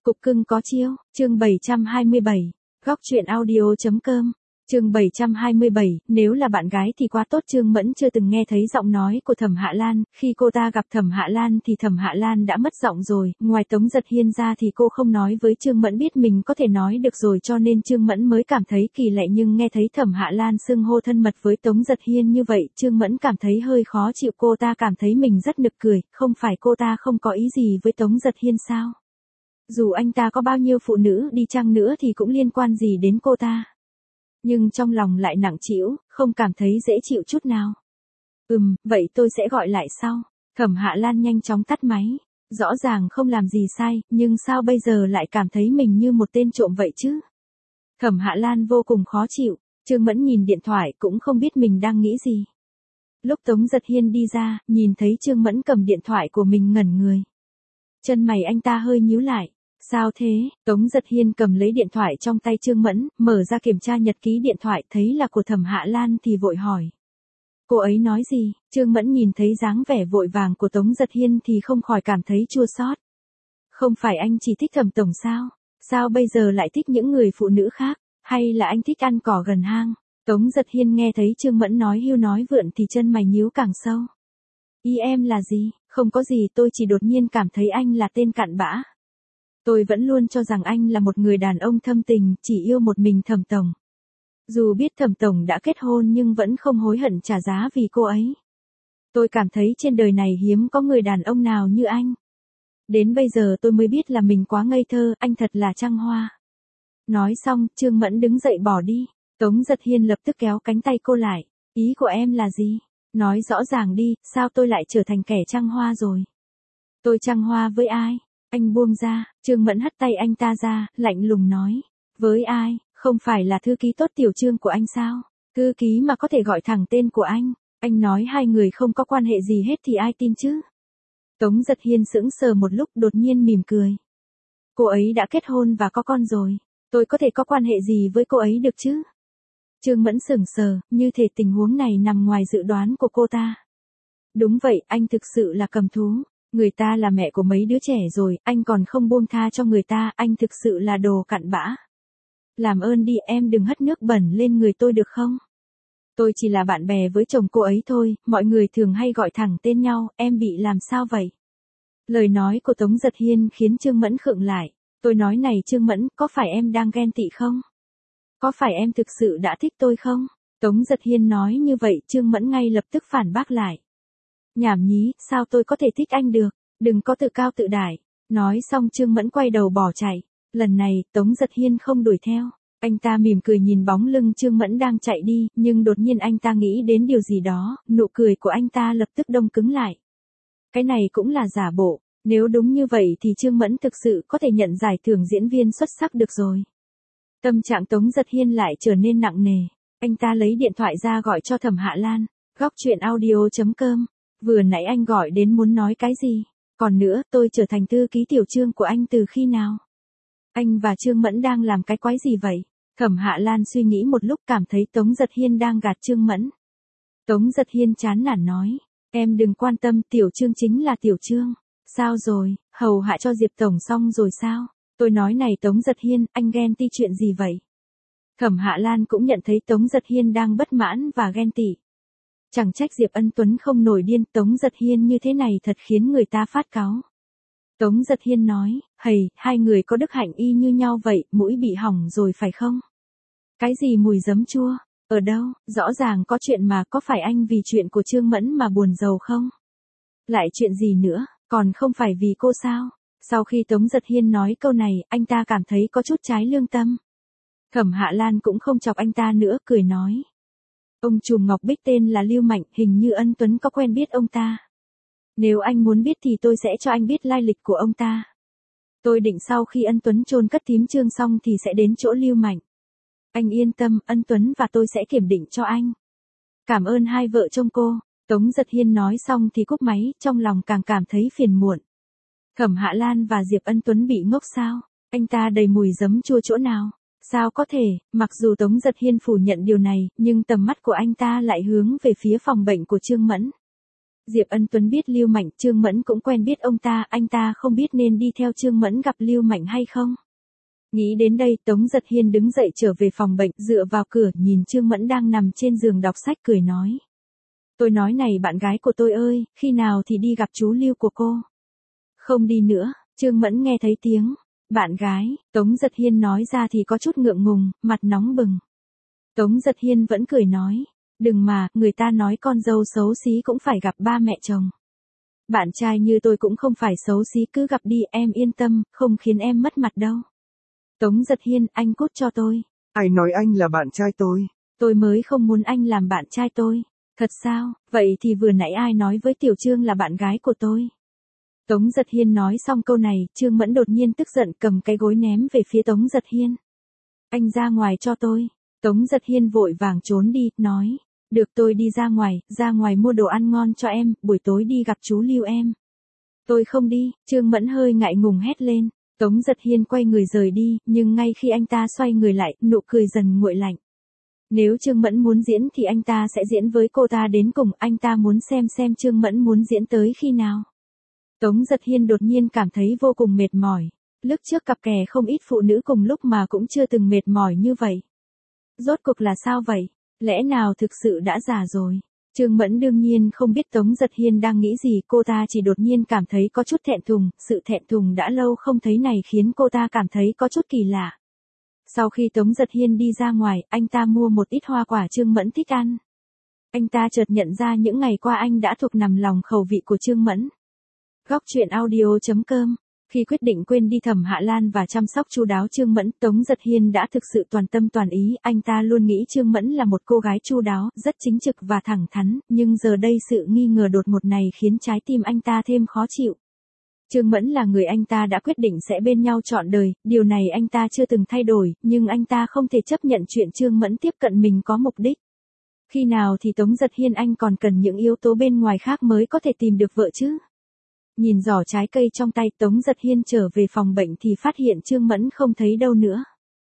Cục cưng có chiêu, chương 727, góc truyện audio.com, chương 727, nếu là bạn gái thì quá tốt. Trương Mẫn chưa từng nghe thấy giọng nói của Thẩm Hạ Lan, khi cô ta gặp Thẩm Hạ Lan thì Thẩm Hạ Lan đã mất giọng rồi, ngoài Tống Giật Hiên ra thì cô không nói với Trương Mẫn biết mình có thể nói được rồi cho nên Trương Mẫn mới cảm thấy kỳ lạ, nhưng nghe thấy Thẩm Hạ Lan xưng hô thân mật với Tống Giật Hiên như vậy, Trương Mẫn cảm thấy hơi khó chịu, cô ta cảm thấy mình rất nực cười, không phải cô ta không có ý gì với Tống Giật Hiên sao? Dù anh ta có bao nhiêu phụ nữ đi chăng nữa thì cũng liên quan gì đến cô ta. Nhưng trong lòng lại nặng trĩu, không cảm thấy dễ chịu chút nào. Vậy tôi sẽ gọi lại sau. Thẩm Hạ Lan nhanh chóng tắt máy. Rõ ràng không làm gì sai, nhưng sao bây giờ lại cảm thấy mình như một tên trộm vậy chứ? Thẩm Hạ Lan vô cùng khó chịu, Trương Mẫn nhìn điện thoại cũng không biết mình đang nghĩ gì. Lúc Tống Giật Hiên đi ra, nhìn thấy Trương Mẫn cầm điện thoại của mình ngẩn người. Chân mày anh ta hơi nhíu lại. Sao thế? Tống Giật Hiên cầm lấy điện thoại trong tay Trương Mẫn, mở ra kiểm tra nhật ký điện thoại, thấy là của Thẩm Hạ Lan thì vội hỏi. Cô ấy nói gì? Trương Mẫn nhìn thấy dáng vẻ vội vàng của Tống Giật Hiên thì không khỏi cảm thấy chua xót. Không phải anh chỉ thích Thẩm tổng sao? Sao bây giờ lại thích những người phụ nữ khác? Hay là anh thích ăn cỏ gần hang? Tống Giật Hiên nghe thấy Trương Mẫn nói hưu nói vượn thì chân mày nhíu càng sâu. Ý em là gì? Không có gì, tôi chỉ đột nhiên cảm thấy anh là tên cặn bã. Tôi vẫn luôn cho rằng anh là một người đàn ông thâm tình, chỉ yêu một mình Thẩm tổng. Dù biết Thẩm tổng đã kết hôn nhưng vẫn không hối hận trả giá vì cô ấy. Tôi cảm thấy trên đời này hiếm có người đàn ông nào như anh. Đến bây giờ tôi mới biết là mình quá ngây thơ, anh thật là trăng hoa. Nói xong, Trương Mẫn đứng dậy bỏ đi. Tống Giật Hiên lập tức kéo cánh tay cô lại. Ý của em là gì? Nói rõ ràng đi, sao tôi lại trở thành kẻ trăng hoa rồi? Tôi trăng hoa với ai? Anh buông ra, Trương Mẫn hất tay anh ta ra, lạnh lùng nói. Với ai? Không phải là thư ký tốt Tiểu Trương của anh sao? Thư ký mà có thể gọi thẳng tên của anh nói hai người không có quan hệ gì hết thì ai tin chứ? Tống Giật Hiên sững sờ một lúc đột nhiên mỉm cười. Cô ấy đã kết hôn và có con rồi, tôi có thể có quan hệ gì với cô ấy được chứ? Trương Mẫn sững sờ, như thể tình huống này nằm ngoài dự đoán của cô ta. Đúng vậy, anh thực sự là cầm thú. Người ta là mẹ của mấy đứa trẻ rồi, anh còn không buông tha cho người ta, anh thực sự là đồ cặn bã. Làm ơn đi, em đừng hất nước bẩn lên người tôi được không? Tôi chỉ là bạn bè với chồng cô ấy thôi, mọi người thường hay gọi thẳng tên nhau, em bị làm sao vậy? Lời nói của Tống Giật Hiên khiến Trương Mẫn khựng lại. Tôi nói này Trương Mẫn, có phải em đang ghen tị không? Có phải em thực sự đã thích tôi không? Tống Giật Hiên nói như vậy, Trương Mẫn ngay lập tức phản bác lại. Nhảm nhí, sao tôi có thể thích anh được? Đừng có tự cao tự đại. Nói xong Trương Mẫn quay đầu bỏ chạy. Lần này, Tống Giật Hiên không đuổi theo. Anh ta mỉm cười nhìn bóng lưng Trương Mẫn đang chạy đi, nhưng đột nhiên anh ta nghĩ đến điều gì đó, nụ cười của anh ta lập tức đông cứng lại. Cái này cũng là giả bộ, nếu đúng như vậy thì Trương Mẫn thực sự có thể nhận giải thưởng diễn viên xuất sắc được rồi. Tâm trạng Tống Giật Hiên lại trở nên nặng nề. Anh ta lấy điện thoại ra gọi cho Thẩm Hạ Lan. Góc truyện audio.com. Vừa nãy anh gọi đến muốn nói cái gì? Còn nữa, tôi trở thành thư ký Tiểu Trương của anh từ khi nào? Anh và Trương Mẫn đang làm cái quái gì vậy? Thẩm Hạ Lan suy nghĩ một lúc cảm thấy Tống Giật Hiên đang gạt Trương Mẫn. Tống Giật Hiên chán nản nói. Em đừng quan tâm, Tiểu Trương chính là Tiểu Trương. Sao rồi, hầu hạ cho Diệp Tổng xong rồi sao? Tôi nói này Tống Giật Hiên, anh ghen tị chuyện gì vậy? Thẩm Hạ Lan cũng nhận thấy Tống Giật Hiên đang bất mãn và ghen tị. Chẳng trách Diệp Ân Tuấn không nổi điên, Tống Giật Hiên như thế này thật khiến người ta phát cáu. Tống Giật Hiên nói, hai người có đức hạnh y như nhau vậy, mũi bị hỏng rồi phải không? Cái gì mùi giấm chua? Ở đâu? Rõ ràng có chuyện mà, có phải anh vì chuyện của Trương Mẫn mà buồn rầu không? Lại chuyện gì nữa, còn không phải vì cô sao? Sau khi Tống Giật Hiên nói câu này, anh ta cảm thấy có chút trái lương tâm. Thẩm Hạ Lan cũng không chọc anh ta nữa, cười nói. Ông trùm Ngọc Bích tên là Lưu Mạnh, hình như Ân Tuấn có quen biết ông ta. Nếu anh muốn biết thì tôi sẽ cho anh biết lai lịch của ông ta. Tôi định sau khi Ân Tuấn chôn cất thím Trương xong thì sẽ đến chỗ Lưu Mạnh. Anh yên tâm, Ân Tuấn và tôi sẽ kiểm định cho anh. Cảm ơn hai vợ chồng cô. Tống Giật Hiên nói xong thì cúp máy, trong lòng càng cảm thấy phiền muộn. Thẩm Hạ Lan và Diệp Ân Tuấn bị ngốc sao? Anh ta đầy mùi giấm chua chỗ nào? Sao có thể, mặc dù Tống Giật Hiên phủ nhận điều này, nhưng tầm mắt của anh ta lại hướng về phía phòng bệnh của Trương Mẫn. Diệp Ân Tuấn biết Lưu Mạnh, Trương Mẫn cũng quen biết ông ta, anh ta không biết nên đi theo Trương Mẫn gặp Lưu Mạnh hay không. Nghĩ đến đây, Tống Giật Hiên đứng dậy trở về phòng bệnh, dựa vào cửa, nhìn Trương Mẫn đang nằm trên giường đọc sách cười nói. Tôi nói này bạn gái của tôi ơi, khi nào thì đi gặp chú Lưu của cô? Không đi nữa, Trương Mẫn nghe thấy tiếng. Bạn gái, Tống Giật Hiên nói ra thì có chút ngượng ngùng, mặt nóng bừng. Tống Giật Hiên vẫn cười nói. Đừng mà, người ta nói con dâu xấu xí cũng phải gặp ba mẹ chồng. Bạn trai như tôi cũng không phải xấu xí, cứ gặp đi, em yên tâm, không khiến em mất mặt đâu. Tống Giật Hiên, anh cút cho tôi. Ai nói anh là bạn trai tôi? Tôi mới không muốn anh làm bạn trai tôi. Thật sao, vậy thì vừa nãy ai nói với Tiểu Trương là bạn gái của tôi? Tống Giật Hiên nói xong câu này, Trương Mẫn đột nhiên tức giận cầm cái gối ném về phía Tống Giật Hiên. Anh ra ngoài cho tôi. Tống Giật Hiên vội vàng trốn đi, nói. Được, tôi đi ra ngoài mua đồ ăn ngon cho em, buổi tối đi gặp chú Lưu em. Tôi không đi, Trương Mẫn hơi ngại ngùng hét lên. Tống Giật Hiên quay người rời đi, nhưng ngay khi anh ta xoay người lại, nụ cười dần nguội lạnh. Nếu Trương Mẫn muốn diễn thì anh ta sẽ diễn với cô ta đến cùng, anh ta muốn xem Trương Mẫn muốn diễn tới khi nào. Tống Giật Hiên đột nhiên cảm thấy vô cùng mệt mỏi. Lúc trước cặp kè không ít phụ nữ cùng lúc mà cũng chưa từng mệt mỏi như vậy. Rốt cuộc là sao vậy? Lẽ nào thực sự đã già rồi? Trương Mẫn đương nhiên không biết Tống Giật Hiên đang nghĩ gì, cô ta chỉ đột nhiên cảm thấy có chút thẹn thùng, sự thẹn thùng đã lâu không thấy này khiến cô ta cảm thấy có chút kỳ lạ. Sau khi Tống Giật Hiên đi ra ngoài, anh ta mua một ít hoa quả Trương Mẫn thích ăn. Anh ta chợt nhận ra những ngày qua anh đã thuộc nằm lòng khẩu vị của Trương Mẫn. Góc truyện audio.com. Khi quyết định quên đi Thẩm Hạ Lan và chăm sóc chu đáo Trương Mẫn, Tống Giật Hiên đã thực sự toàn tâm toàn ý, anh ta luôn nghĩ Trương Mẫn là một cô gái chu đáo, rất chính trực và thẳng thắn, nhưng giờ đây sự nghi ngờ đột ngột này khiến trái tim anh ta thêm khó chịu. Trương Mẫn là người anh ta đã quyết định sẽ bên nhau trọn đời, điều này anh ta chưa từng thay đổi, nhưng anh ta không thể chấp nhận chuyện Trương Mẫn tiếp cận mình có mục đích. Khi nào thì Tống Giật Hiên anh còn cần những yếu tố bên ngoài khác mới có thể tìm được vợ chứ? Nhìn giỏ trái cây trong tay, Tống Giật Hiên trở về phòng bệnh thì phát hiện Trương Mẫn không thấy đâu nữa.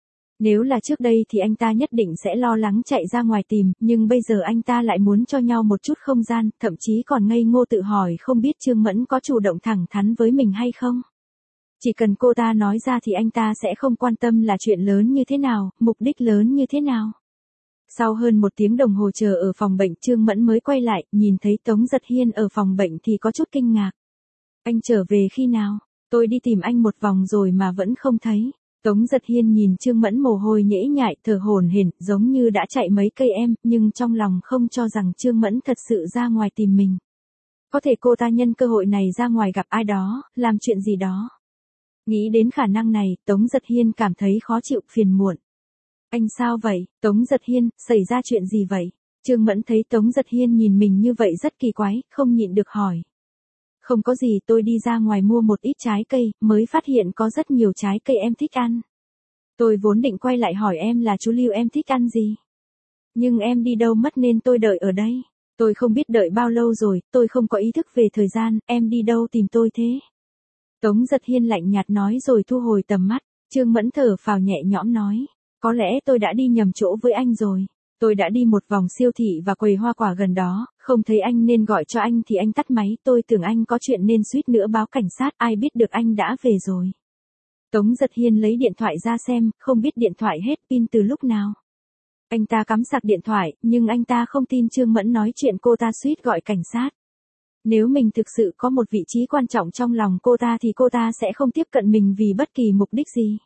Nếu là trước đây thì anh ta nhất định sẽ lo lắng chạy ra ngoài tìm, nhưng bây giờ anh ta lại muốn cho nhau một chút không gian, thậm chí còn ngây ngô tự hỏi không biết Trương Mẫn có chủ động thẳng thắn với mình hay không. Chỉ cần cô ta nói ra thì anh ta sẽ không quan tâm là chuyện lớn như thế nào, mục đích lớn như thế nào. Sau hơn 1 tiếng đồng hồ chờ ở phòng bệnh, Trương Mẫn mới quay lại, nhìn thấy Tống Giật Hiên ở phòng bệnh thì có chút kinh ngạc. Anh trở về khi nào? Tôi đi tìm anh một vòng rồi mà vẫn không thấy. Tống Giật Hiên nhìn Trương Mẫn mồ hôi nhễ nhại, thở hổn hển, giống như đã chạy mấy cây em, nhưng trong lòng không cho rằng Trương Mẫn thật sự ra ngoài tìm mình. Có thể cô ta nhân cơ hội này ra ngoài gặp ai đó, làm chuyện gì đó. Nghĩ đến khả năng này, Tống Giật Hiên cảm thấy khó chịu, phiền muộn. Anh sao vậy? Tống Giật Hiên, xảy ra chuyện gì vậy? Trương Mẫn thấy Tống Giật Hiên nhìn mình như vậy rất kỳ quái, không nhịn được hỏi. Không có gì, tôi đi ra ngoài mua một ít trái cây, mới phát hiện có rất nhiều trái cây em thích ăn. Tôi vốn định quay lại hỏi em là chú Lưu em thích ăn gì. Nhưng em đi đâu mất nên tôi đợi ở đây. Tôi không biết đợi bao lâu rồi, tôi không có ý thức về thời gian, em đi đâu tìm tôi thế? Tống Giật Hiên lạnh nhạt nói rồi thu hồi tầm mắt. Trương Mẫn thở phào nhẹ nhõm nói. Có lẽ tôi đã đi nhầm chỗ với anh rồi. Tôi đã đi một vòng siêu thị và quầy hoa quả gần đó, không thấy anh nên gọi cho anh thì anh tắt máy, tôi tưởng anh có chuyện nên suýt nữa báo cảnh sát, ai biết được anh đã về rồi. Tống Giật Hiên lấy điện thoại ra xem, không biết điện thoại hết pin từ lúc nào. Anh ta cắm sạc điện thoại, nhưng anh ta không tin Trương Mẫn nói chuyện cô ta suýt gọi cảnh sát. Nếu mình thực sự có một vị trí quan trọng trong lòng cô ta thì cô ta sẽ không tiếp cận mình vì bất kỳ mục đích gì.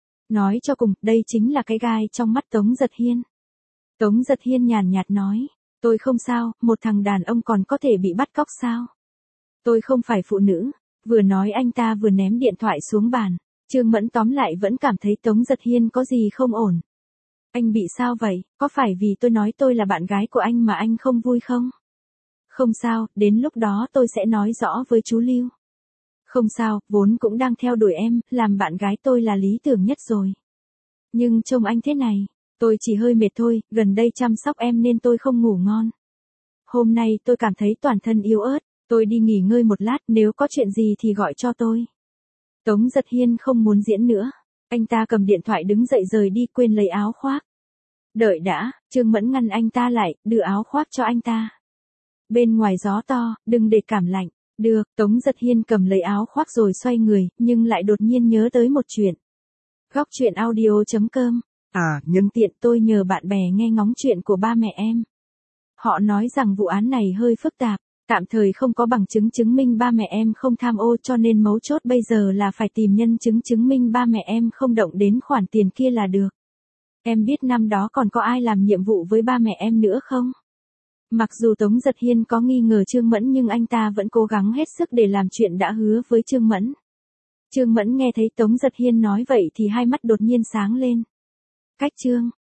Nói cho cùng, đây chính là cái gai trong mắt Tống Giật Hiên. Tống Giật Hiên nhàn nhạt nói, tôi không sao, một thằng đàn ông còn có thể bị bắt cóc sao? Tôi không phải phụ nữ. Vừa nói anh ta vừa ném điện thoại xuống bàn. Trương Mẫn tóm lại vẫn cảm thấy Tống Giật Hiên có gì không ổn. Anh bị sao vậy, có phải vì tôi nói tôi là bạn gái của anh mà anh không vui không? Không sao, đến lúc đó tôi sẽ nói rõ với chú Lưu. Không sao, vốn cũng đang theo đuổi em, làm bạn gái tôi là lý tưởng nhất rồi. Nhưng trông anh thế này, tôi chỉ hơi mệt thôi, gần đây chăm sóc em nên tôi không ngủ ngon. Hôm nay tôi cảm thấy toàn thân yếu ớt, tôi đi nghỉ ngơi một lát, nếu có chuyện gì thì gọi cho tôi. Tống Giật Hiên không muốn diễn nữa. Anh ta cầm điện thoại đứng dậy rời đi, quên lấy áo khoác. Đợi đã, Trương Mẫn ngăn anh ta lại, đưa áo khoác cho anh ta. Bên ngoài gió to, đừng để cảm lạnh. Được, Tống Giật Hiên cầm lấy áo khoác rồi xoay người, nhưng lại đột nhiên nhớ tới một chuyện. Góc truyện audio.com. Nhân tiện tôi nhờ bạn bè nghe ngóng chuyện của ba mẹ em. Họ nói rằng vụ án này hơi phức tạp, tạm thời không có bằng chứng chứng minh ba mẹ em không tham ô, cho nên mấu chốt bây giờ là phải tìm nhân chứng chứng minh ba mẹ em không động đến khoản tiền kia là được. Em biết năm đó còn có ai làm nhiệm vụ với ba mẹ em nữa không? Mặc dù Tống Giật Hiên có nghi ngờ Trương Mẫn nhưng anh ta vẫn cố gắng hết sức để làm chuyện đã hứa với Trương Mẫn. Trương Mẫn nghe thấy Tống Giật Hiên nói vậy thì hai mắt đột nhiên sáng lên. Cách Trương